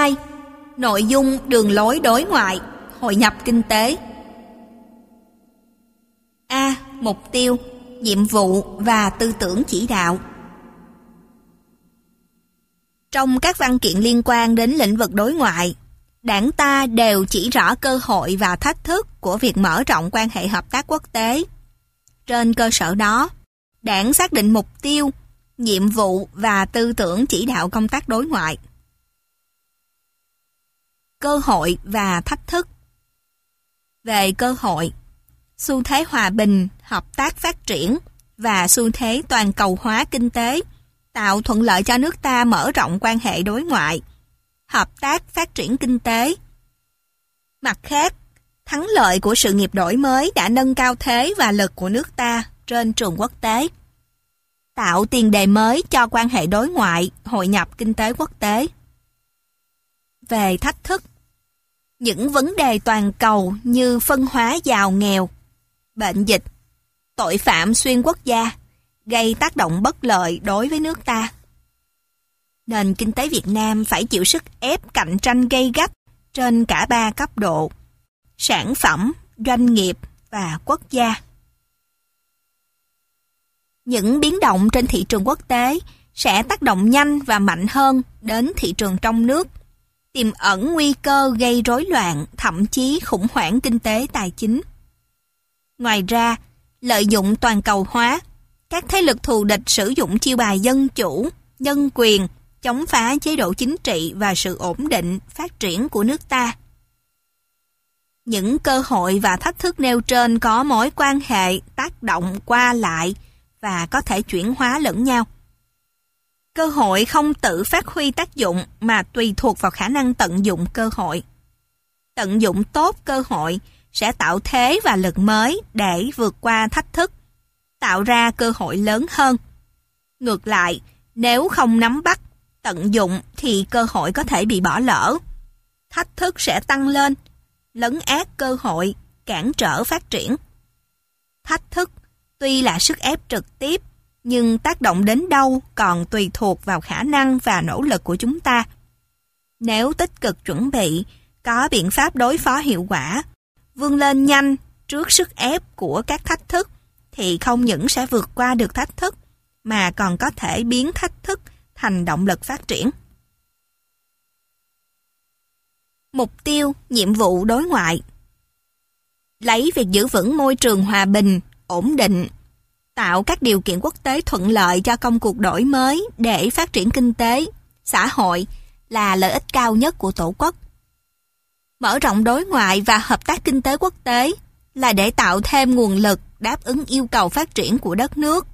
2. Nội dung đường lối đối ngoại, hội nhập kinh tế. A. Mục tiêu, nhiệm vụ và tư tưởng chỉ đạo. Trong các văn kiện liên quan đến lĩnh vực đối ngoại, Đảng ta đều chỉ rõ cơ hội và thách thức của việc mở rộng quan hệ hợp tác quốc tế. Trên cơ sở đó, Đảng xác định mục tiêu, nhiệm vụ và tư tưởng chỉ đạo công tác đối ngoại. Cơ hội và thách thức. Về cơ hội, xu thế hòa bình, hợp tác phát triển và xu thế toàn cầu hóa kinh tế tạo thuận lợi cho nước ta mở rộng quan hệ đối ngoại, hợp tác phát triển kinh tế. Mặt khác, thắng lợi của sự nghiệp đổi mới đã nâng cao thế và lực của nước ta trên trường quốc tế, tạo tiền đề mới cho quan hệ đối ngoại, hội nhập kinh tế quốc tế. Về thách thức, những vấn đề toàn cầu như phân hóa giàu nghèo, bệnh dịch, tội phạm xuyên quốc gia gây tác động bất lợi đối với nước ta. Nền kinh tế Việt Nam phải chịu sức ép cạnh tranh gay gắt trên cả 3 cấp độ: sản phẩm, doanh nghiệp và quốc gia. Những biến động trên thị trường quốc tế sẽ tác động nhanh và mạnh hơn đến thị trường trong nước, tiềm ẩn nguy cơ gây rối loạn, thậm chí khủng hoảng kinh tế tài chính. Ngoài ra, lợi dụng toàn cầu hóa, các thế lực thù địch sử dụng chiêu bài dân chủ, nhân quyền, chống phá chế độ chính trị và sự ổn định, phát triển của nước ta. Những cơ hội và thách thức nêu trên có mối quan hệ, tác động qua lại và có thể chuyển hóa lẫn nhau. Cơ hội không tự phát huy tác dụng mà tùy thuộc vào khả năng tận dụng cơ hội. Tận dụng tốt cơ hội sẽ tạo thế và lực mới để vượt qua thách thức, tạo ra cơ hội lớn hơn. Ngược lại, nếu không nắm bắt, tận dụng thì cơ hội có thể bị bỏ lỡ. Thách thức sẽ tăng lên, lấn át cơ hội, cản trở phát triển. Thách thức tuy là sức ép trực tiếp, nhưng tác động đến đâu còn tùy thuộc vào khả năng và nỗ lực của chúng ta. Nếu tích cực chuẩn bị, có biện pháp đối phó hiệu quả, vươn lên nhanh trước sức ép của các thách thức, thì không những sẽ vượt qua được thách thức, mà còn có thể biến thách thức thành động lực phát triển. Mục tiêu, nhiệm vụ đối ngoại. Lấy việc giữ vững môi trường hòa bình, ổn định, tạo các điều kiện quốc tế thuận lợi cho công cuộc đổi mới để phát triển kinh tế, xã hội là lợi ích cao nhất của Tổ quốc. Mở rộng đối ngoại và hợp tác kinh tế quốc tế là để tạo thêm nguồn lực đáp ứng yêu cầu phát triển của đất nước.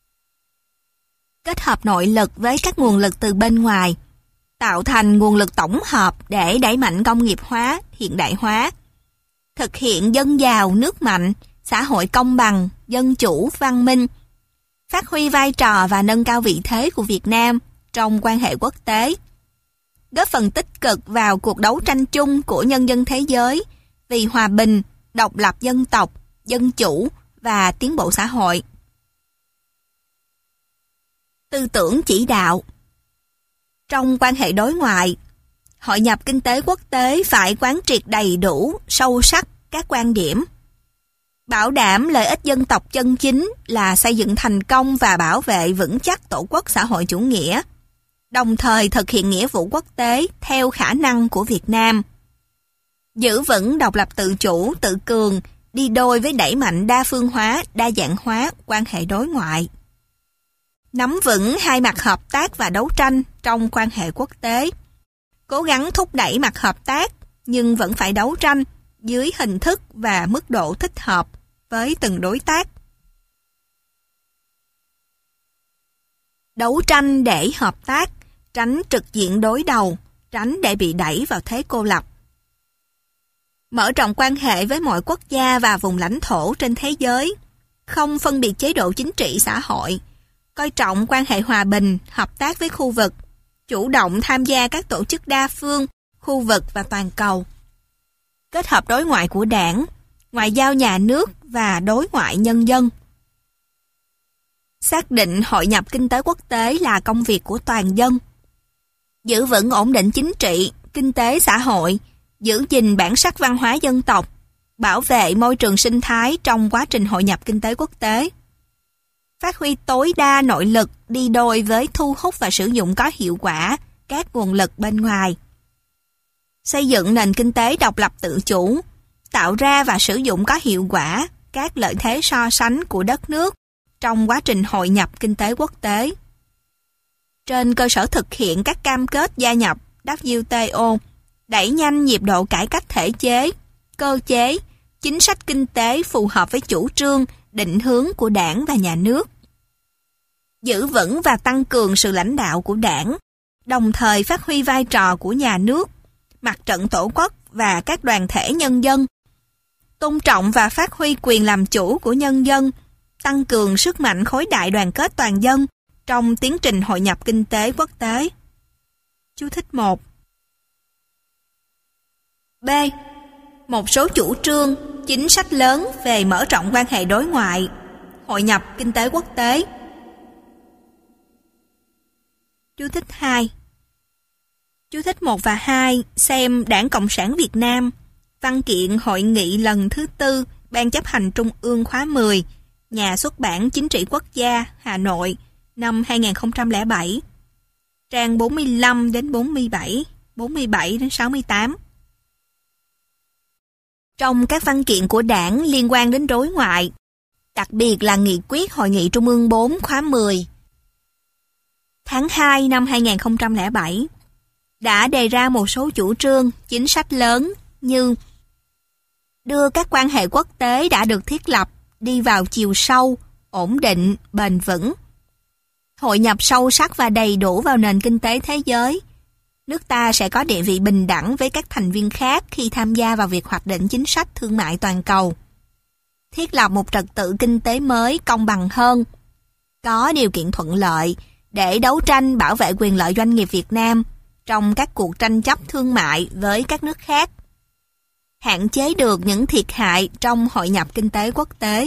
Kết hợp nội lực với các nguồn lực từ bên ngoài, tạo thành nguồn lực tổng hợp để đẩy mạnh công nghiệp hóa, hiện đại hóa, thực hiện dân giàu, nước mạnh, xã hội công bằng, dân chủ, văn minh, phát huy vai trò và nâng cao vị thế của Việt Nam trong quan hệ quốc tế, góp phần tích cực vào cuộc đấu tranh chung của nhân dân thế giới vì hòa bình, độc lập dân tộc, dân chủ và tiến bộ xã hội. Tư tưởng chỉ đạo. Trong quan hệ đối ngoại, hội nhập kinh tế quốc tế phải quán triệt đầy đủ, sâu sắc các quan điểm. Bảo đảm lợi ích dân tộc chân chính là xây dựng thành công và bảo vệ vững chắc Tổ quốc xã hội chủ nghĩa, đồng thời thực hiện nghĩa vụ quốc tế theo khả năng của Việt Nam. Giữ vững độc lập tự chủ, tự cường, đi đôi với đẩy mạnh đa phương hóa, đa dạng hóa quan hệ đối ngoại. Nắm vững hai mặt hợp tác và đấu tranh trong quan hệ quốc tế. Cố gắng thúc đẩy mặt hợp tác, nhưng vẫn phải đấu tranh dưới hình thức và mức độ thích hợp với từng đối tác. Đấu tranh để hợp tác, tránh trực diện đối đầu, tránh để bị đẩy vào thế cô lập. Mở rộng quan hệ với mọi quốc gia và vùng lãnh thổ trên thế giới, không phân biệt chế độ chính trị xã hội, coi trọng quan hệ hòa bình, hợp tác với khu vực, chủ động tham gia các tổ chức đa phương, khu vực và toàn cầu. Kết hợp đối ngoại của Đảng, ngoại giao nhà nước và đối ngoại nhân dân. Xác định hội nhập kinh tế quốc tế là công việc của toàn dân. Giữ vững ổn định chính trị, kinh tế xã hội, giữ gìn bản sắc văn hóa dân tộc, bảo vệ môi trường sinh thái trong quá trình hội nhập kinh tế quốc tế. Phát huy tối đa nội lực đi đôi với thu hút và sử dụng có hiệu quả các nguồn lực bên ngoài. Xây dựng nền kinh tế độc lập tự chủ, tạo ra và sử dụng có hiệu quả các lợi thế so sánh của đất nước trong quá trình hội nhập kinh tế quốc tế. Trên cơ sở thực hiện các cam kết gia nhập WTO, đẩy nhanh nhịp độ cải cách thể chế, cơ chế, chính sách kinh tế phù hợp với chủ trương, định hướng của Đảng và Nhà nước. Giữ vững và tăng cường sự lãnh đạo của Đảng, đồng thời phát huy vai trò của Nhà nước, Mặt trận Tổ quốc và các đoàn thể nhân dân. Tôn trọng và phát huy quyền làm chủ của nhân dân, tăng cường sức mạnh khối đại đoàn kết toàn dân trong tiến trình hội nhập kinh tế quốc tế. Chú thích 1. B. Một số chủ trương, chính sách lớn về mở rộng quan hệ đối ngoại, hội nhập kinh tế quốc tế. Chú thích 2. Chú thích 1 và 2 xem Đảng Cộng sản Việt Nam, văn kiện hội nghị lần thứ 4 Ban chấp hành Trung ương khóa 10, Nhà xuất bản Chính trị Quốc gia, Hà Nội, năm 2007, trang 45 đến 47, 47 đến 68. Trong các văn kiện của Đảng liên quan đến đối ngoại, đặc biệt là nghị quyết Hội nghị Trung ương 4 khóa 10, tháng 2 năm 2007, đã đề ra một số chủ trương, chính sách lớn như đưa các quan hệ quốc tế đã được thiết lập đi vào chiều sâu, ổn định, bền vững, hội nhập sâu sắc và đầy đủ vào nền kinh tế thế giới. Nước ta sẽ có địa vị bình đẳng với các thành viên khác khi tham gia vào việc hoạch định chính sách thương mại toàn cầu. Thiết lập một trật tự kinh tế mới công bằng hơn, có điều kiện thuận lợi để đấu tranh bảo vệ quyền lợi doanh nghiệp Việt Nam trong các cuộc tranh chấp thương mại với các nước khác. Hạn chế được những thiệt hại trong hội nhập kinh tế quốc tế.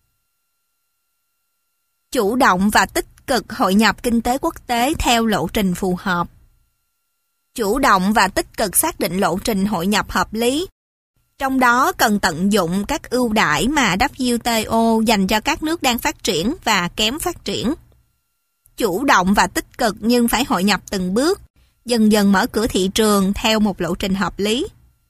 Chủ động và tích cực hội nhập kinh tế quốc tế theo lộ trình phù hợp. Chủ động và tích cực xác định lộ trình hội nhập hợp lý. Trong đó cần tận dụng các ưu đãi mà WTO dành cho các nước đang phát triển và kém phát triển. Chủ động và tích cực nhưng phải hội nhập từng bước, dần dần mở cửa thị trường theo một lộ trình hợp lý.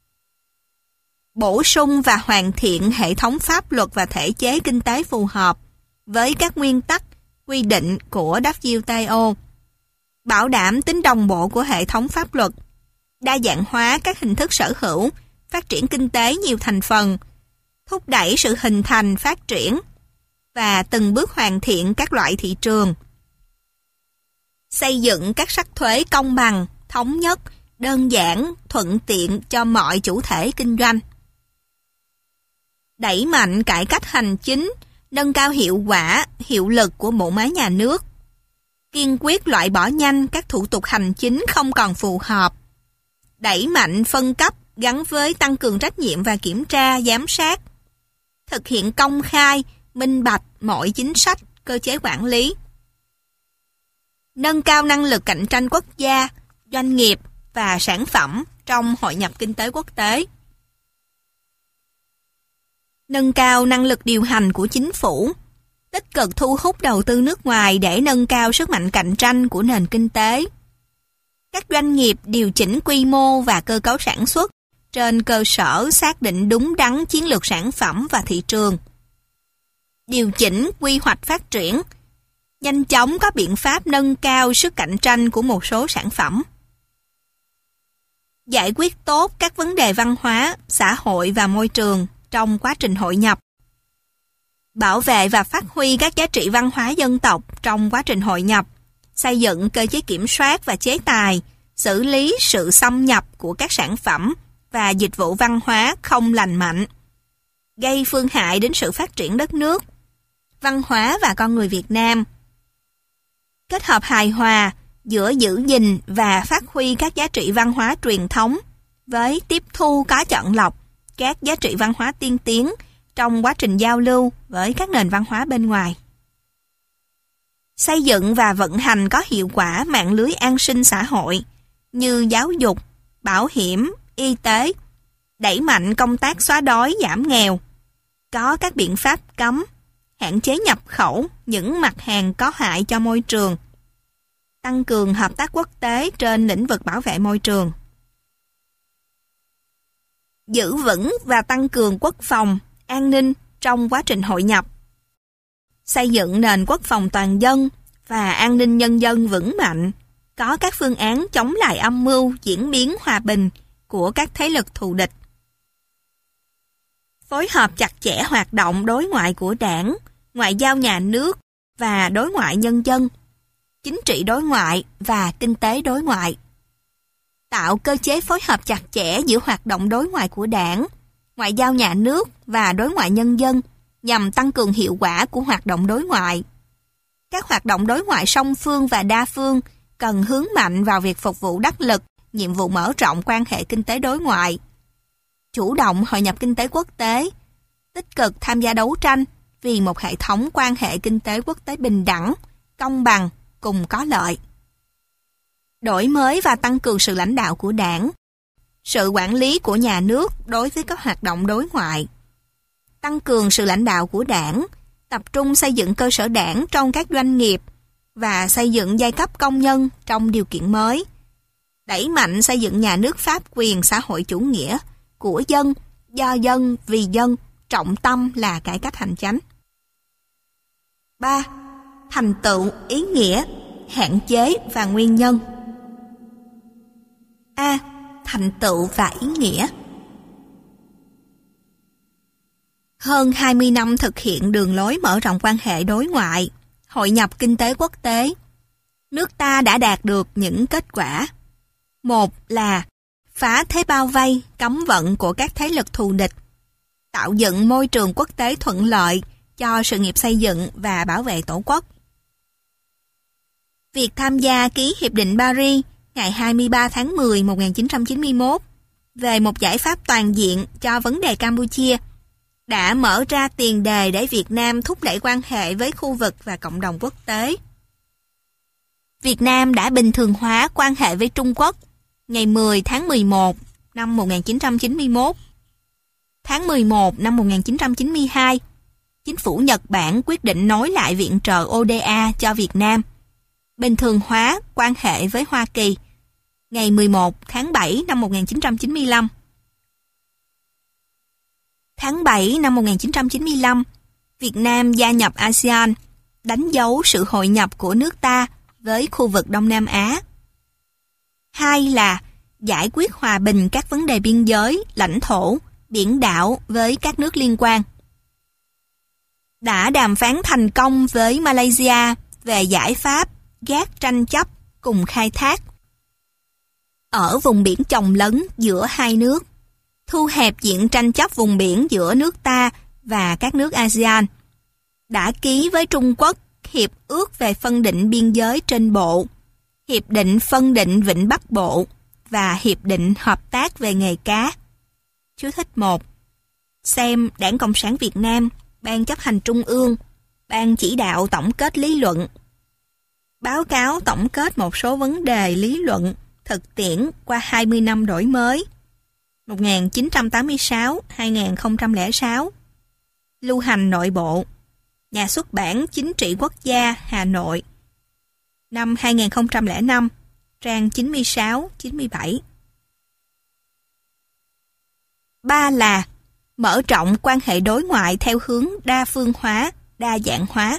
Bổ sung và hoàn thiện hệ thống pháp luật và thể chế kinh tế phù hợp với các nguyên tắc, quy định của WTO. Bảo đảm tính đồng bộ của hệ thống pháp luật, đa dạng hóa các hình thức sở hữu, phát triển kinh tế nhiều thành phần, thúc đẩy sự hình thành, phát triển và từng bước hoàn thiện các loại thị trường. Xây dựng các sắc thuế công bằng, thống nhất, đơn giản, thuận tiện cho mọi chủ thể kinh doanh. Đẩy mạnh cải cách hành chính, nâng cao hiệu quả, hiệu lực của bộ máy nhà nước. Kiên quyết loại bỏ nhanh các thủ tục hành chính không còn phù hợp. Đẩy mạnh phân cấp gắn với tăng cường trách nhiệm và kiểm tra, giám sát. Thực hiện công khai, minh bạch mọi chính sách, cơ chế quản lý. Nâng cao năng lực cạnh tranh quốc gia, doanh nghiệp và sản phẩm trong hội nhập kinh tế quốc tế. Nâng cao năng lực điều hành của chính phủ, tích cực thu hút đầu tư nước ngoài để nâng cao sức mạnh cạnh tranh của nền kinh tế. Các doanh nghiệp điều chỉnh quy mô và cơ cấu sản xuất trên cơ sở xác định đúng đắn chiến lược sản phẩm và thị trường. Điều chỉnh quy hoạch phát triển, nhanh chóng có biện pháp nâng cao sức cạnh tranh của một số sản phẩm. Giải quyết tốt các vấn đề văn hóa, xã hội và môi trường trong quá trình hội nhập. Bảo vệ và phát huy các giá trị văn hóa dân tộc trong quá trình hội nhập, xây dựng cơ chế kiểm soát và chế tài, xử lý sự xâm nhập của các sản phẩm và dịch vụ văn hóa không lành mạnh, gây phương hại đến sự phát triển đất nước, văn hóa và con người Việt Nam. Kết hợp hài hòa giữa giữ gìn và phát huy các giá trị văn hóa truyền thống với tiếp thu có chọn lọc các giá trị văn hóa tiên tiến trong quá trình giao lưu với các nền văn hóa bên ngoài. Xây dựng và vận hành có hiệu quả mạng lưới an sinh xã hội như giáo dục, bảo hiểm, y tế, đẩy mạnh công tác xóa đói giảm nghèo, có các biện pháp cấm, hạn chế nhập khẩu những mặt hàng có hại cho môi trường, tăng cường hợp tác quốc tế trên lĩnh vực bảo vệ môi trường. Giữ vững và tăng cường quốc phòng, an ninh trong quá trình hội nhập. Xây dựng nền quốc phòng toàn dân và an ninh nhân dân vững mạnh, có các phương án chống lại âm mưu diễn biến hòa bình của các thế lực thù địch. Phối hợp chặt chẽ hoạt động đối ngoại của Đảng, ngoại giao nhà nước và đối ngoại nhân dân, chính trị đối ngoại và kinh tế đối ngoại. Tạo cơ chế phối hợp chặt chẽ giữa hoạt động đối ngoại của Đảng, ngoại giao nhà nước và đối ngoại nhân dân nhằm tăng cường hiệu quả của hoạt động đối ngoại. Các hoạt động đối ngoại song phương và đa phương cần hướng mạnh vào việc phục vụ đắc lực nhiệm vụ mở rộng quan hệ kinh tế đối ngoại, chủ động hội nhập kinh tế quốc tế, tích cực tham gia đấu tranh vì một hệ thống quan hệ kinh tế quốc tế bình đẳng, công bằng, cùng có lợi. Đổi mới và tăng cường sự lãnh đạo của Đảng, sự quản lý của nhà nước đối với các hoạt động đối ngoại. Tăng cường sự lãnh đạo của Đảng, tập trung xây dựng cơ sở Đảng trong các doanh nghiệp và xây dựng giai cấp công nhân trong điều kiện mới. Đẩy mạnh xây dựng nhà nước pháp quyền xã hội chủ nghĩa, của dân, do dân, vì dân, trọng tâm là cải cách hành chánh. 3. Thành tựu, ý nghĩa, hạn chế và nguyên nhân. A. Thành tựu và ý nghĩa. Hơn 20 năm thực hiện đường lối mở rộng quan hệ đối ngoại, hội nhập kinh tế quốc tế, nước ta đã đạt được những kết quả. Một là phá thế bao vây, cấm vận của các thế lực thù địch, tạo dựng môi trường quốc tế thuận lợi cho sự nghiệp xây dựng và bảo vệ Tổ quốc. Việc tham gia ký Hiệp định Paris ngày 23 tháng 10 1991 về một giải pháp toàn diện cho vấn đề Campuchia đã mở ra tiền đề để Việt Nam thúc đẩy quan hệ với khu vực và cộng đồng quốc tế. Việt Nam đã bình thường hóa quan hệ với Trung Quốc ngày 10 tháng 11 năm 1991. Tháng 11 năm 1992, chính phủ Nhật Bản quyết định nối lại viện trợ ODA cho Việt Nam, bình thường hóa quan hệ với Hoa Kỳ ngày 11 tháng 7 năm 1995. Tháng 7 năm 1995, Việt Nam gia nhập ASEAN, đánh dấu sự hội nhập của nước ta với khu vực Đông Nam Á. 2 là giải quyết hòa bình các vấn đề biên giới, lãnh thổ, biển đảo với các nước liên quan. Đã đàm phán thành công với Malaysia về giải pháp gác tranh chấp cùng khai thác ở vùng biển chồng lấn giữa hai nước, thu hẹp diện tranh chấp vùng biển giữa nước ta và các nước ASEAN. Đã ký với Trung Quốc Hiệp ước về phân định biên giới trên bộ, Hiệp định phân định Vịnh Bắc Bộ và Hiệp định hợp tác về nghề cá. Chú thích 1. Xem Đảng Cộng sản Việt Nam, Ban chấp hành Trung ương, Ban chỉ đạo tổng kết lý luận. Báo cáo tổng kết một số vấn đề lý luận, thực tiễn qua 20 năm đổi mới 1986-2006. Lưu hành nội bộ. Nhà xuất bản Chính trị Quốc gia Hà Nội. Năm 2005, trang 96-97. 3 là mở rộng quan hệ đối ngoại theo hướng đa phương hóa, đa dạng hóa.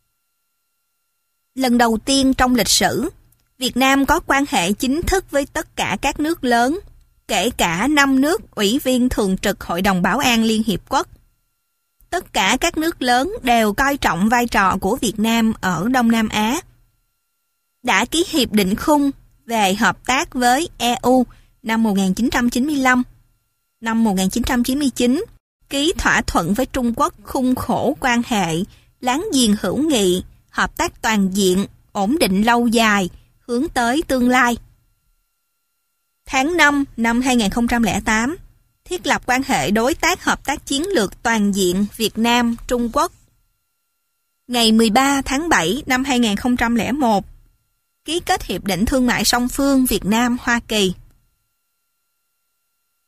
Lần đầu tiên trong lịch sử, Việt Nam có quan hệ chính thức với tất cả các nước lớn, kể cả 5 nước ủy viên thường trực Hội đồng Bảo an Liên Hiệp Quốc. Tất cả các nước lớn đều coi trọng vai trò của Việt Nam ở Đông Nam Á. Đã ký hiệp định khung về hợp tác với EU năm 1995. Năm 1999, ký thỏa thuận với Trung Quốc khung khổ quan hệ, láng giềng hữu nghị, hợp tác toàn diện, ổn định lâu dài, hướng tới tương lai. Tháng 5 năm 2008, thiết lập quan hệ đối tác hợp tác chiến lược toàn diện Việt Nam-Trung Quốc. Ngày 13 tháng 7 năm 2001, ký kết Hiệp định Thương mại song phương Việt Nam-Hoa Kỳ.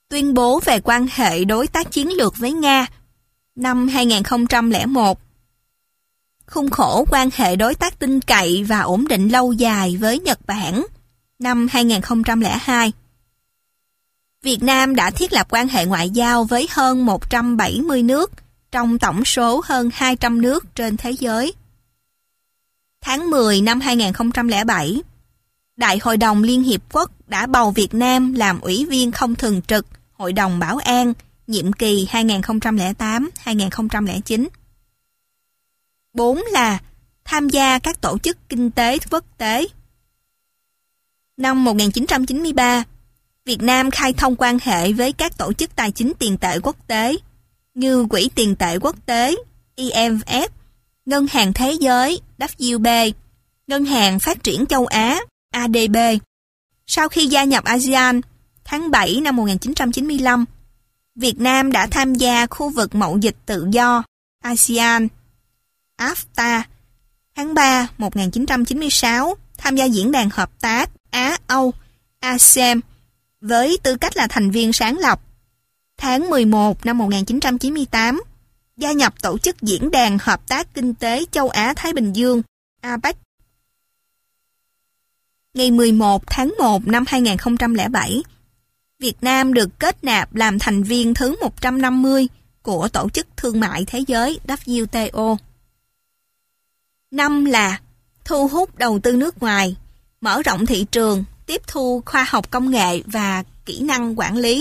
Tuyên bố về quan hệ đối tác chiến lược với Nga năm 2001. Khung khổ quan hệ đối tác tin cậy và ổn định lâu dài với Nhật Bản năm 2002. Việt Nam đã thiết lập quan hệ ngoại giao với hơn 170 nước trong tổng số hơn 200 nước trên thế giới. Tháng 10 năm 2007, Đại hội đồng Liên Hiệp Quốc đã bầu Việt Nam làm ủy viên không thường trực Hội đồng Bảo an nhiệm kỳ 2008-2009. 4 là tham gia các tổ chức kinh tế quốc tế. Năm 1993, Việt Nam khai thông quan hệ với các tổ chức tài chính tiền tệ quốc tế như Quỹ tiền tệ quốc tế IMF, Ngân hàng Thế giới WB, Ngân hàng Phát triển châu Á ADB. Sau khi gia nhập ASEAN, tháng 7 năm 1995, Việt Nam đã tham gia khu vực mậu dịch tự do ASEAN, AFTA. Tháng 3 1996, tham gia Diễn đàn Hợp tác Á-Âu, ASEM, với tư cách là thành viên sáng lập. Tháng 11 năm 1998, gia nhập tổ chức Diễn đàn Hợp tác Kinh tế Châu Á-Thái Bình Dương, APEC. Ngày 11 tháng 1 năm 2007, Việt Nam được kết nạp làm thành viên thứ 150 của Tổ chức Thương mại Thế giới WTO. 5 là thu hút đầu tư nước ngoài, mở rộng thị trường, tiếp thu khoa học công nghệ và kỹ năng quản lý.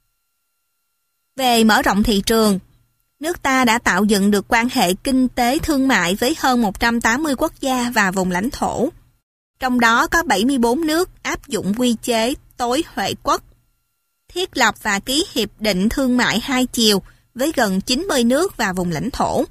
Về mở rộng thị trường, nước ta đã tạo dựng được quan hệ kinh tế thương mại với hơn 180 quốc gia và vùng lãnh thổ. Trong đó có 74 nước áp dụng quy chế tối huệ quốc, thiết lập và ký hiệp định thương mại hai chiều với gần 90 nước và vùng lãnh thổ.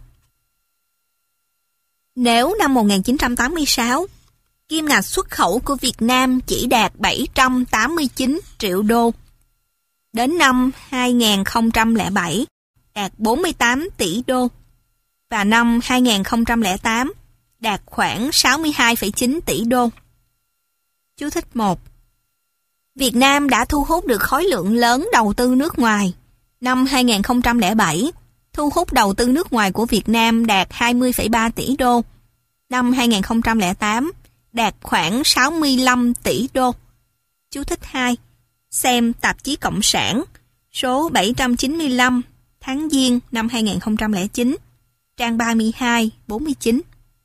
Nếu năm 1986, kim ngạch xuất khẩu của Việt Nam chỉ đạt 789 triệu đô, đến năm 2007 đạt 48 tỷ đô, và năm 2008 đạt khoảng 62,9 tỷ đô. Chú thích 1. Việt Nam đã thu hút được khối lượng lớn đầu tư nước ngoài. Năm 2007, thu hút đầu tư nước ngoài của Việt Nam đạt 20,3 tỷ đô. Năm 2008, đạt khoảng 65 tỷ đô. Chú thích 2. Xem tạp chí Cộng sản, số 795, tháng Giêng năm 2009, trang 32-49.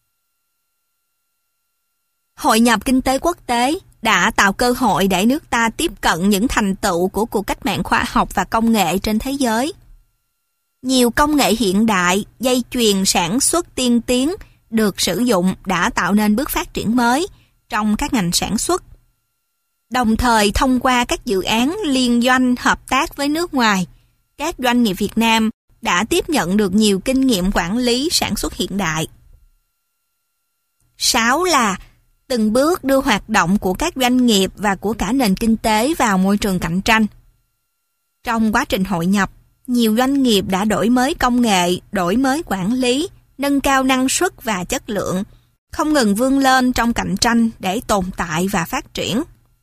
Hội nhập kinh tế quốc tế đã tạo cơ hội để nước ta tiếp cận những thành tựu của cuộc cách mạng khoa học và công nghệ trên thế giới. Nhiều công nghệ hiện đại, dây chuyền sản xuất tiên tiến được sử dụng đã tạo nên bước phát triển mới trong các ngành sản xuất. Đồng thời thông qua các dự án liên doanh hợp tác với nước ngoài, các doanh nghiệp Việt Nam đã tiếp nhận được nhiều kinh nghiệm quản lý sản xuất hiện đại. 6 là từng bước đưa hoạt động của các doanh nghiệp và của cả nền kinh tế vào môi trường cạnh tranh. Trong quá trình hội nhập, nhiều doanh nghiệp đã đổi mới công nghệ, đổi mới quản lý, nâng cao năng suất và chất lượng, không ngừng vươn lên trong cạnh tranh để tồn tại và phát triển.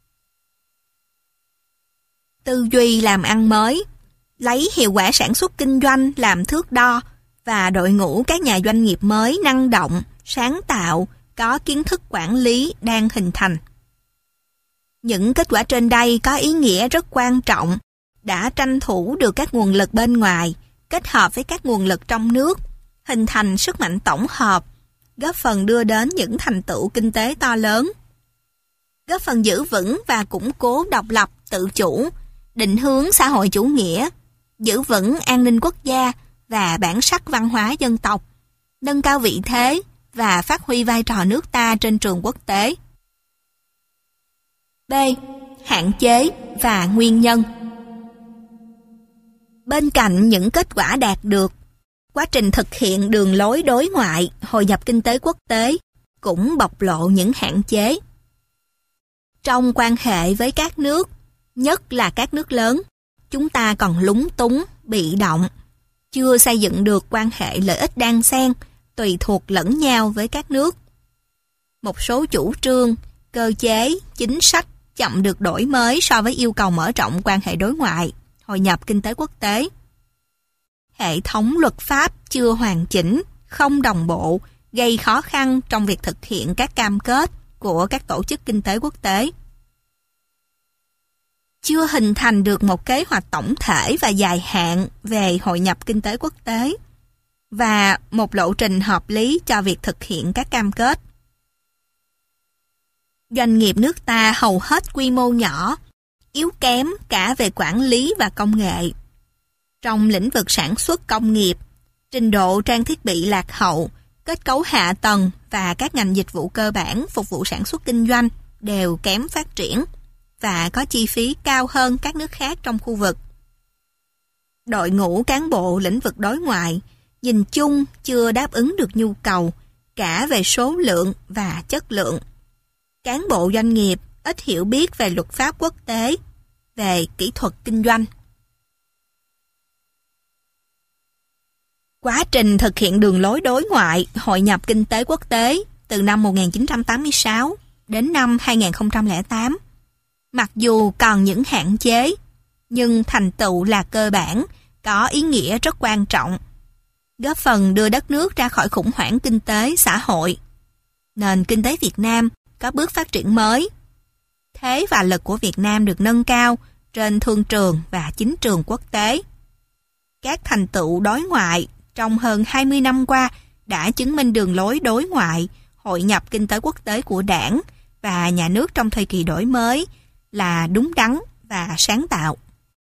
Tư duy làm ăn mới, lấy hiệu quả sản xuất kinh doanh làm thước đo và đội ngũ các nhà doanh nghiệp mới năng động, sáng tạo, có kiến thức quản lý đang hình thành. Những kết quả trên đây có ý nghĩa rất quan trọng, đã tranh thủ được các nguồn lực bên ngoài, kết hợp với các nguồn lực trong nước, hình thành sức mạnh tổng hợp, góp phần đưa đến những thành tựu kinh tế to lớn. Góp phần giữ vững và củng cố độc lập, tự chủ, định hướng xã hội chủ nghĩa, giữ vững an ninh quốc gia và bản sắc văn hóa dân tộc, nâng cao vị thế và phát huy vai trò nước ta trên trường quốc tế. B. Hạn chế và nguyên nhân. Bên cạnh những kết quả đạt được, quá trình thực hiện đường lối đối ngoại, hội nhập kinh tế quốc tế cũng bộc lộ những hạn chế. Trong quan hệ với các nước, nhất là các nước lớn, chúng ta còn lúng túng, bị động, chưa xây dựng được quan hệ lợi ích đan xen, tùy thuộc lẫn nhau với các nước. Một số chủ trương, cơ chế, chính sách chậm được đổi mới so với yêu cầu mở rộng quan hệ đối ngoại, hội nhập kinh tế quốc tế. Hệ thống luật pháp chưa hoàn chỉnh, không đồng bộ, gây khó khăn trong việc thực hiện các cam kết của các tổ chức kinh tế quốc tế. Chưa hình thành được một kế hoạch tổng thể và dài hạn về hội nhập kinh tế quốc tế và một lộ trình hợp lý cho việc thực hiện các cam kết. Doanh nghiệp nước ta hầu hết quy mô nhỏ, yếu kém cả về quản lý và công nghệ. Trong lĩnh vực sản xuất công nghiệp, trình độ trang thiết bị lạc hậu, kết cấu hạ tầng và các ngành dịch vụ cơ bản phục vụ sản xuất kinh doanh đều kém phát triển và có chi phí cao hơn các nước khác trong khu vực. Đội ngũ cán bộ lĩnh vực đối ngoại nhìn chung chưa đáp ứng được nhu cầu cả về số lượng và chất lượng. Cán bộ doanh nghiệp ít hiểu biết về luật pháp quốc tế, về kỹ thuật kinh doanh. Quá trình thực hiện đường lối đối ngoại, hội nhập kinh tế quốc tế từ năm 1986 đến năm 2008, mặc dù còn những hạn chế, nhưng thành tựu là cơ bản, có ý nghĩa rất quan trọng, góp phần đưa đất nước ra khỏi khủng hoảng kinh tế, xã hội. Nền kinh tế Việt Nam có bước phát triển mới. Thế và lực của Việt Nam được nâng cao trên thương trường và chính trường quốc tế. Các thành tựu đối ngoại trong hơn 20 năm qua đã chứng minh đường lối đối ngoại, hội nhập kinh tế quốc tế của Đảng và nhà nước trong thời kỳ đổi mới là đúng đắn và sáng tạo.